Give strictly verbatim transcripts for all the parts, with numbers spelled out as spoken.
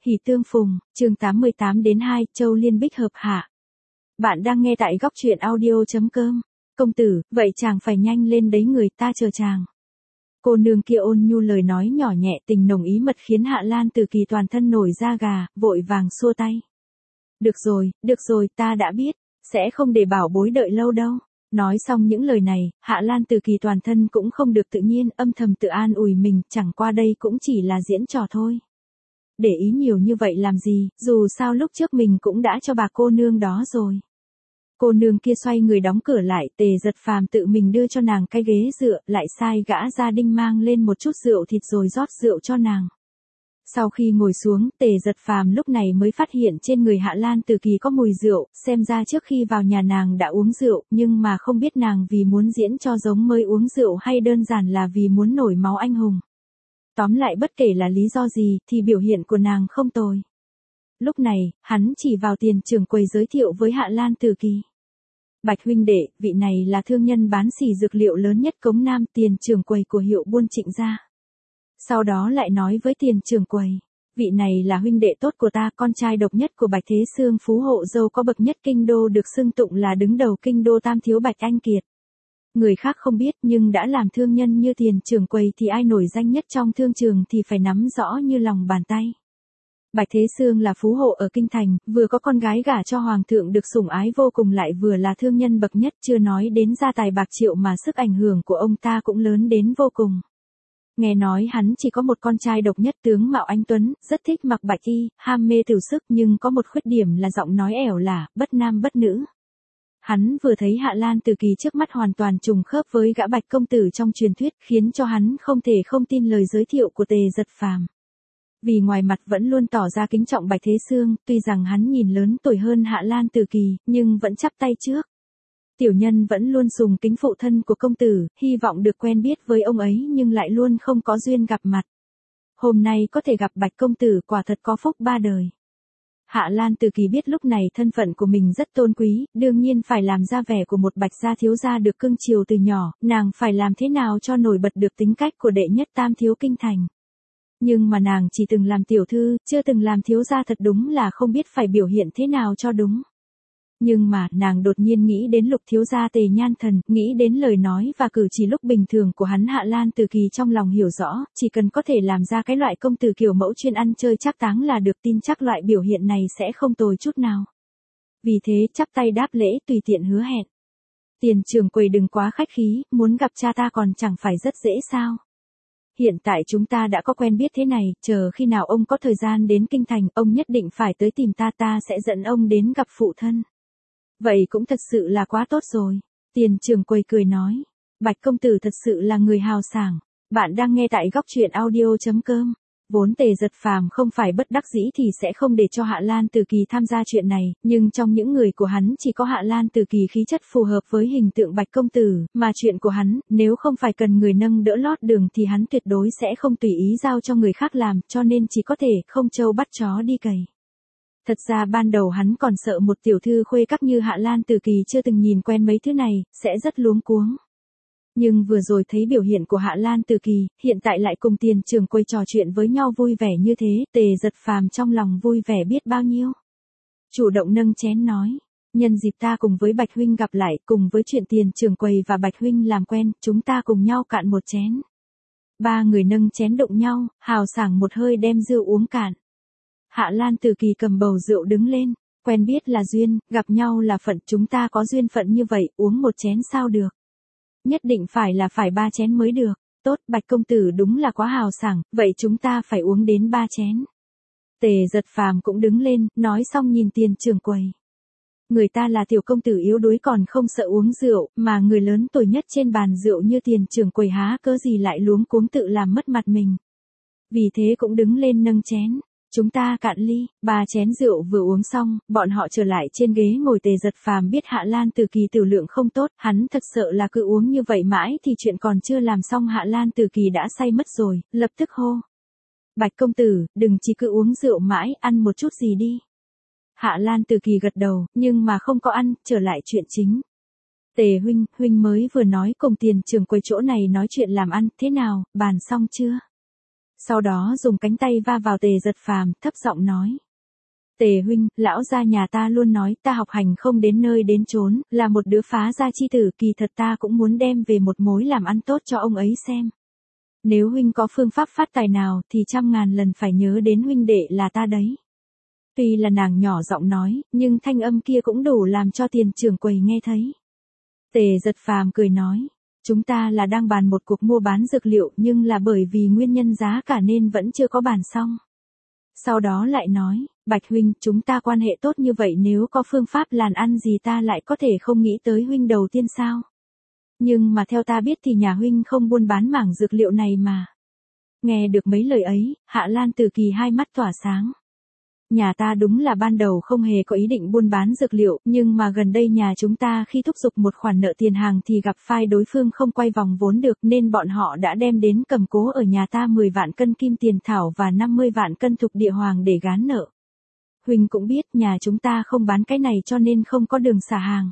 Hỷ tương phùng, chương tám mươi tám đến hai, Châu Liên Bích hợp hạ. Bạn đang nghe tại góc truyện audio.com. Công tử, vậy chàng phải nhanh lên đấy, người ta chờ chàng. Cô nương kia ôn nhu lời nói nhỏ nhẹ, tình nồng ý mật khiến Hạ Lan Từ Kỳ toàn thân nổi da gà, vội vàng xua tay. Được rồi, được rồi, ta đã biết, sẽ không để bảo bối đợi lâu đâu. Nói xong những lời này, Hạ Lan Từ Kỳ toàn thân cũng không được tự nhiên, âm thầm tự an ủi mình, chẳng qua đây cũng chỉ là diễn trò thôi. Để ý nhiều như vậy làm gì, dù sao lúc trước mình cũng đã cho bà cô nương đó rồi. Cô nương kia xoay người đóng cửa lại, Tề Giật Phàm tự mình đưa cho nàng cái ghế dựa, lại sai gã gia đinh mang lên một chút rượu thịt rồi rót rượu cho nàng. Sau khi ngồi xuống, Tề Giật Phàm lúc này mới phát hiện trên người Hạ Lan Từ Kỳ có mùi rượu, xem ra trước khi vào nhà nàng đã uống rượu, nhưng mà không biết nàng vì muốn diễn cho giống mới uống rượu hay đơn giản là vì muốn nổi máu anh hùng. Tóm lại bất kể là lý do gì, thì biểu hiện của nàng không tồi. Lúc này, hắn chỉ vào Tiền trưởng quầy giới thiệu với Hạ Lan Từ Kỳ. Bạch huynh đệ, vị này là thương nhân bán xỉ dược liệu lớn nhất Cống Nam, Tiền trưởng quầy của hiệu buôn Trịnh gia. Sau đó lại nói với Tiền trưởng quầy, vị này là huynh đệ tốt của ta, con trai độc nhất của Bạch Thế Sương phú hộ dâu có bậc nhất kinh đô, được xưng tụng là đứng đầu kinh đô tam thiếu Bạch Anh Kiệt. Người khác không biết nhưng đã làm thương nhân như Tiền trưởng quầy thì ai nổi danh nhất trong thương trường thì phải nắm rõ như lòng bàn tay. Bạch Thế Sương là phú hộ ở kinh thành, vừa có con gái gả cho hoàng thượng được sủng ái vô cùng, lại vừa là thương nhân bậc nhất, chưa nói đến gia tài bạc triệu mà sức ảnh hưởng của ông ta cũng lớn đến vô cùng. Nghe nói hắn chỉ có một con trai độc nhất, tướng mạo anh tuấn, rất thích mặc bạch y, ham mê tiểu sức, nhưng có một khuyết điểm là giọng nói ẻo lả, bất nam bất nữ. Hắn vừa thấy Hạ Lan Từ Kỳ trước mắt hoàn toàn trùng khớp với gã Bạch công tử trong truyền thuyết, khiến cho hắn không thể không tin lời giới thiệu của Tề Giật Phàm. Vì ngoài mặt vẫn luôn tỏ ra kính trọng Bạch Thế Sương, tuy rằng hắn nhìn lớn tuổi hơn Hạ Lan Từ Kỳ, nhưng vẫn chắp tay trước. Tiểu nhân vẫn luôn sùng kính phụ thân của công tử, hy vọng được quen biết với ông ấy nhưng lại luôn không có duyên gặp mặt. Hôm nay có thể gặp Bạch công tử quả thật có phúc ba đời. Hạ Lan Từ Kỳ biết lúc này thân phận của mình rất tôn quý, đương nhiên phải làm ra vẻ của một Bạch gia thiếu gia được cưng chiều từ nhỏ, nàng phải làm thế nào cho nổi bật được tính cách của đệ nhất tam thiếu kinh thành. Nhưng mà nàng chỉ từng làm tiểu thư, chưa từng làm thiếu gia, thật đúng là không biết phải biểu hiện thế nào cho đúng. Nhưng mà, nàng đột nhiên nghĩ đến Lục thiếu gia Tề Nhan Thần, nghĩ đến lời nói và cử chỉ lúc bình thường của hắn. Hạ Lan Từ Kỳ trong lòng hiểu rõ, chỉ cần có thể làm ra cái loại công tử kiểu mẫu chuyên ăn chơi trác táng là được, tin chắc loại biểu hiện này sẽ không tồi chút nào. Vì thế chắp tay đáp lễ, tùy tiện hứa hẹn. Tiền trưởng quầy đừng quá khách khí, muốn gặp cha ta còn chẳng phải rất dễ sao. Hiện tại chúng ta đã có quen biết thế này, chờ khi nào ông có thời gian đến kinh thành, ông nhất định phải tới tìm ta, ta sẽ dẫn ông đến gặp phụ thân. Vậy cũng thật sự là quá tốt rồi. Tiền trưởng quầy cười nói. Bạch công tử thật sự là người hào sảng. Bạn đang nghe tại góc truyện audio.com. Vốn Tề Giật Phàm không phải bất đắc dĩ thì sẽ không để cho Hạ Lan Từ Kỳ tham gia chuyện này, nhưng trong những người của hắn chỉ có Hạ Lan Từ Kỳ khí chất phù hợp với hình tượng Bạch công tử, mà chuyện của hắn, nếu không phải cần người nâng đỡ lót đường thì hắn tuyệt đối sẽ không tùy ý giao cho người khác làm, cho nên chỉ có thể không trâu bắt chó đi cày. Thật ra ban đầu hắn còn sợ một tiểu thư khuê các như Hạ Lan Từ Kỳ chưa từng nhìn quen mấy thứ này, sẽ rất luống cuống. Nhưng vừa rồi thấy biểu hiện của Hạ Lan Từ Kỳ, hiện tại lại cùng Tiền trưởng quầy trò chuyện với nhau vui vẻ như thế, Tề Giật Phàm trong lòng vui vẻ biết bao nhiêu. Chủ động nâng chén nói, nhân dịp ta cùng với Bạch huynh gặp lại, cùng với chuyện Tiền trưởng quầy và Bạch huynh làm quen, chúng ta cùng nhau cạn một chén. Ba người nâng chén đụng nhau, hào sảng một hơi đem rượu uống cạn. Hạ Lan Từ Kỳ cầm bầu rượu đứng lên, quen biết là duyên, gặp nhau là phận, chúng ta có duyên phận như vậy, uống một chén sao được. Nhất định phải là phải ba chén mới được. Tốt, Bạch công tử đúng là quá hào sảng, vậy chúng ta phải uống đến ba chén. Tề Giật Phàm cũng đứng lên, nói xong nhìn Tiền trưởng quầy. Người ta là tiểu công tử yếu đuối còn không sợ uống rượu, mà người lớn tuổi nhất trên bàn rượu như Tiền trưởng quầy há cớ gì lại luống cuống tự làm mất mặt mình. Vì thế cũng đứng lên nâng chén. Chúng ta cạn ly. Ba chén rượu vừa uống xong, bọn họ trở lại trên ghế ngồi. Tề Giật Phàm biết Hạ Lan Từ Kỳ tiểu lượng không tốt, hắn thật sợ là cứ uống như vậy mãi thì chuyện còn chưa làm xong Hạ Lan Từ Kỳ đã say mất rồi, lập tức hô. Bạch công tử, đừng chỉ cứ uống rượu mãi, ăn một chút gì đi. Hạ Lan Từ Kỳ gật đầu, nhưng mà không có ăn, trở lại chuyện chính. Tề huynh, huynh mới vừa nói cùng Tiền trưởng quầy chỗ này nói chuyện làm ăn, thế nào, bàn xong chưa? Sau đó dùng cánh tay va vào Tề Giật Phàm, thấp giọng nói. Tề huynh, lão gia nhà ta luôn nói ta học hành không đến nơi đến chốn, là một đứa phá gia chi tử, kỳ thật ta cũng muốn đem về một mối làm ăn tốt cho ông ấy xem. Nếu huynh có phương pháp phát tài nào thì trăm ngàn lần phải nhớ đến huynh đệ là ta đấy. Tuy là nàng nhỏ giọng nói, nhưng thanh âm kia cũng đủ làm cho Tiền trưởng quầy nghe thấy. Tề Giật Phàm cười nói, chúng ta là đang bàn một cuộc mua bán dược liệu nhưng là bởi vì nguyên nhân giá cả nên vẫn chưa có bàn xong. Sau đó lại nói, Bạch huynh, chúng ta quan hệ tốt như vậy, nếu có phương pháp làm ăn gì ta lại có thể không nghĩ tới huynh đầu tiên sao? Nhưng mà theo ta biết thì nhà huynh không buôn bán mảng dược liệu này mà. Nghe được mấy lời ấy, Hạ Lan Tử Kỳ hai mắt tỏa sáng. Nhà ta đúng là ban đầu không hề có ý định buôn bán dược liệu, nhưng mà gần đây nhà chúng ta khi thúc giục một khoản nợ tiền hàng thì gặp phải đối phương không quay vòng vốn được nên bọn họ đã đem đến cầm cố ở nhà ta mười vạn cân kim tiền thảo và năm mươi vạn cân thục địa hoàng để gán nợ. Huynh cũng biết nhà chúng ta không bán cái này cho nên không có đường xả hàng.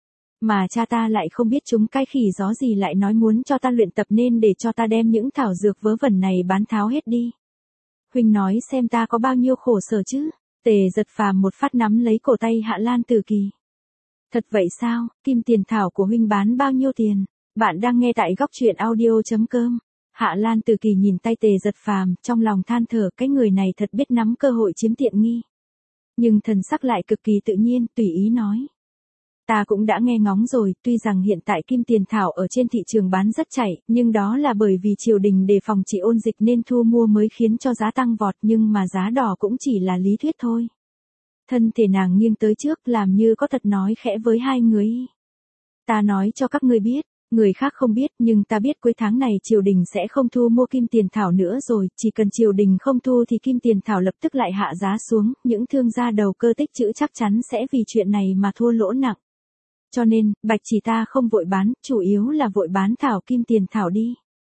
Mà cha ta lại không biết chúng cái khỉ gió gì lại nói muốn cho ta luyện tập nên để cho ta đem những thảo dược vớ vẩn này bán tháo hết đi. Huynh nói xem ta có bao nhiêu khổ sở chứ? Tề Giật Phàm một phát nắm lấy cổ tay Hạ Lan Tử Kỳ. Thật vậy sao, kim tiền thảo của huynh bán bao nhiêu tiền? Bạn đang nghe tại góc truyện audio chấm com. Hạ Lan Tử Kỳ nhìn tay Tề Giật Phàm, trong lòng than thở, cái người này thật biết nắm cơ hội chiếm tiện nghi. Nhưng thần sắc lại cực kỳ tự nhiên, tùy ý nói. Ta cũng đã nghe ngóng rồi, tuy rằng hiện tại kim tiền thảo ở trên thị trường bán rất chảy, nhưng đó là bởi vì triều đình đề phòng trị ôn dịch nên thu mua mới khiến cho giá tăng vọt, nhưng mà giá đỏ cũng chỉ là lý thuyết thôi. Thân thể nàng nghiêng tới trước làm như có thật nói khẽ với hai người. Ta nói cho các ngươi biết, người khác không biết nhưng ta biết cuối tháng này triều đình sẽ không thu mua kim tiền thảo nữa rồi, chỉ cần triều đình không thu thì kim tiền thảo lập tức lại hạ giá xuống, những thương gia đầu cơ tích trữ chắc chắn sẽ vì chuyện này mà thua lỗ nặng. Cho nên, Bạch chỉ ta không vội bán, chủ yếu là vội bán thảo kim tiền thảo đi.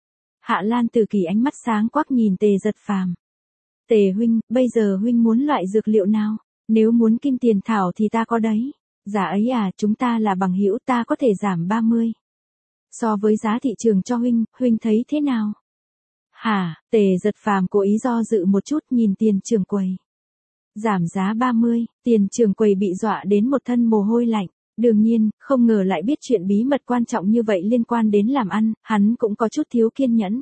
Hạ Lan Tử Kỳ ánh mắt sáng quắc nhìn Tề Giật Phàm. Tề huynh, bây giờ huynh muốn loại dược liệu nào? Nếu muốn kim tiền thảo thì ta có đấy. Giá ấy à, chúng ta là bằng hữu, ta có thể giảm ba mươi. So với giá thị trường cho huynh, huynh thấy thế nào? Hả, Tề Giật Phàm cố ý do dự một chút nhìn Tiền trưởng quầy. Giảm giá ba mươi, Tiền trưởng quầy bị dọa đến một thân mồ hôi lạnh. Đương nhiên, không ngờ lại biết chuyện bí mật quan trọng như vậy liên quan đến làm ăn, hắn cũng có chút thiếu kiên nhẫn.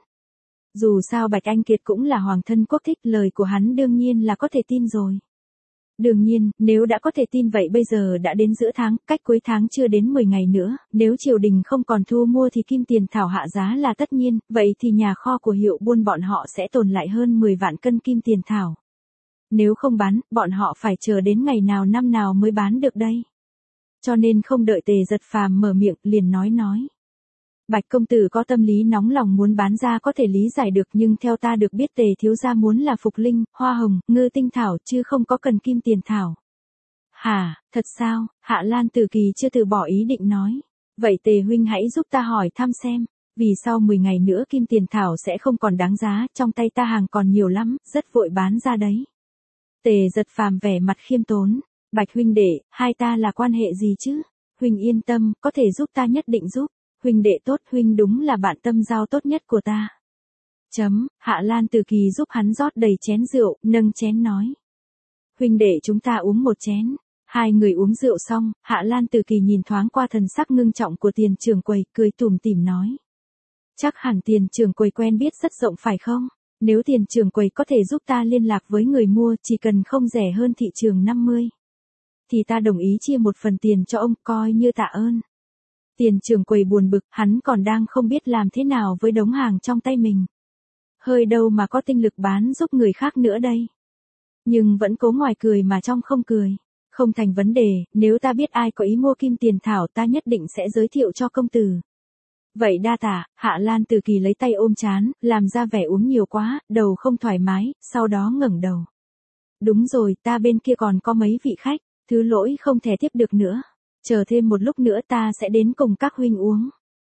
Dù sao Bạch Anh Kiệt cũng là hoàng thân quốc thích, lời của hắn đương nhiên là có thể tin rồi. Đương nhiên, nếu đã có thể tin vậy bây giờ đã đến giữa tháng, cách cuối tháng chưa đến mười ngày nữa, nếu triều đình không còn thu mua thì kim tiền thảo hạ giá là tất nhiên, vậy thì nhà kho của Hiệu Buôn bọn họ sẽ tồn lại hơn mười vạn cân kim tiền thảo. Nếu không bán, bọn họ phải chờ đến ngày nào năm nào mới bán được đây. Cho nên không đợi Tề Giật Phàm mở miệng, liền nói nói. Bạch công tử có tâm lý nóng lòng muốn bán ra có thể lý giải được, nhưng theo ta được biết Tề thiếu gia muốn là phục linh, hoa hồng, ngư tinh thảo chứ không có cần kim tiền thảo. Hả, thật sao? Hạ Lan Tử Kỳ chưa từ bỏ ý định nói. Vậy Tề huynh hãy giúp ta hỏi thăm xem, vì sau mười ngày nữa kim tiền thảo sẽ không còn đáng giá, trong tay ta hàng còn nhiều lắm, rất vội bán ra đấy. Tề Giật Phàm vẻ mặt khiêm tốn. Bạch huynh đệ, hai ta là quan hệ gì chứ? Huynh yên tâm, có thể giúp ta nhất định giúp. Huynh đệ tốt, huynh đúng là bạn tâm giao tốt nhất của ta. Chấm, Hạ Lan Tử Kỳ giúp hắn rót đầy chén rượu, nâng chén nói. Huynh đệ chúng ta uống một chén. Hai người uống rượu xong, Hạ Lan Tử Kỳ nhìn thoáng qua thần sắc ngưng trọng của Tiền trưởng quầy, cười tủm tỉm nói. Chắc hẳn Tiền trưởng quầy quen biết rất rộng phải không? Nếu Tiền trưởng quầy có thể giúp ta liên lạc với người mua chỉ cần không rẻ hơn thị trường năm mươi. Thì ta đồng ý chia một phần tiền cho ông, coi như tạ ơn. Tiền trưởng quầy buồn bực, hắn còn đang không biết làm thế nào với đống hàng trong tay mình. Hơi đâu mà có tinh lực bán giúp người khác nữa đây. Nhưng vẫn cố ngoài cười mà trong không cười. Không thành vấn đề, nếu ta biết ai có ý mua kim tiền thảo ta nhất định sẽ giới thiệu cho công tử. Vậy đa tạ, Hạ Lan Tử Kỳ lấy tay ôm trán, làm ra vẻ uống nhiều quá, đầu không thoải mái, sau đó ngẩng đầu. Đúng rồi, ta bên kia còn có mấy vị khách. Thứ lỗi không thể tiếp được nữa. Chờ thêm một lúc nữa ta sẽ đến cùng các huynh uống.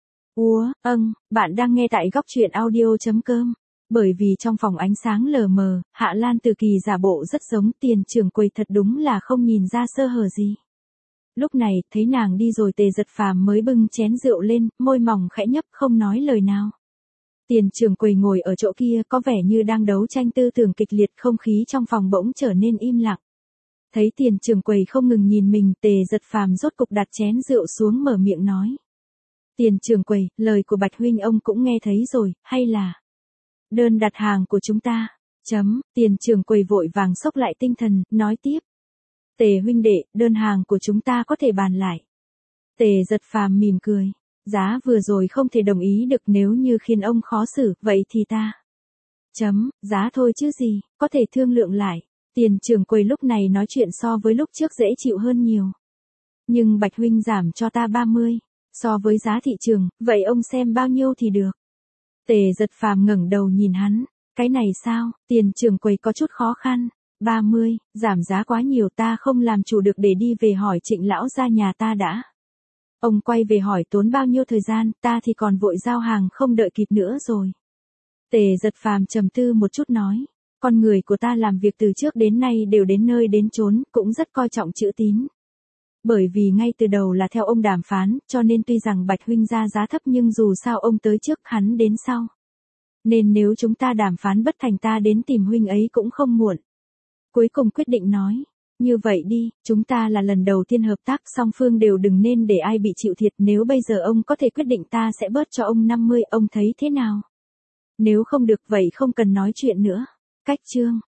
Úa, âng, bạn đang nghe tại góc truyện audio chấm com. Bởi vì trong phòng ánh sáng lờ mờ, Hạ Lan Tử Kỳ giả bộ rất giống Tiền trưởng quầy, thật đúng là không nhìn ra sơ hở gì. Lúc này, thấy nàng đi rồi Tề Giật Phàm mới bưng chén rượu lên, môi mỏng khẽ nhấp không nói lời nào. Tiền trưởng quầy ngồi ở chỗ kia có vẻ như đang đấu tranh tư tưởng kịch liệt, không khí trong phòng bỗng trở nên im lặng. Thấy tiền trưởng quầy không ngừng nhìn mình, Tề Giật Phàm rốt cục đặt chén rượu xuống mở miệng nói. Tiền trưởng quầy, lời của Bạch huynh ông cũng nghe thấy rồi, hay là đơn đặt hàng của chúng ta? Chấm, tiền trưởng quầy vội vàng xốc lại tinh thần, nói tiếp. Tề huynh đệ, đơn hàng của chúng ta có thể bàn lại. Tề Giật Phàm mỉm cười. Giá vừa rồi không thể đồng ý được, nếu như khiến ông khó xử, vậy thì ta. Chấm, giá thôi chứ gì, có thể thương lượng lại. Tiền trưởng quầy lúc này nói chuyện so với lúc trước dễ chịu hơn nhiều. Nhưng Bạch huynh giảm cho ta ba mươi, so với giá thị trường, vậy ông xem bao nhiêu thì được. Tề Giật Phàm ngẩng đầu nhìn hắn, cái này sao? Tiền trưởng quầy có chút khó khăn. ba mươi, giảm giá quá nhiều, ta không làm chủ được, để đi về hỏi Trịnh lão gia nhà ta đã. Ông quay về hỏi tốn bao nhiêu thời gian, ta thì còn vội giao hàng không đợi kịp nữa rồi. Tề Giật Phàm trầm tư một chút nói, con người của ta làm việc từ trước đến nay đều đến nơi đến chốn, cũng rất coi trọng chữ tín. Bởi vì ngay từ đầu là theo ông đàm phán, cho nên tuy rằng Bạch huynh ra giá thấp nhưng dù sao ông tới trước, hắn đến sau. Nên nếu chúng ta đàm phán bất thành, ta đến tìm huynh ấy cũng không muộn. Cuối cùng quyết định nói, như vậy đi, chúng ta là lần đầu tiên hợp tác, song phương đều đừng nên để ai bị chịu thiệt, nếu bây giờ ông có thể quyết định ta sẽ bớt cho ông năm mươi, ông thấy thế nào? Nếu không được vậy không cần nói chuyện nữa. Cách chương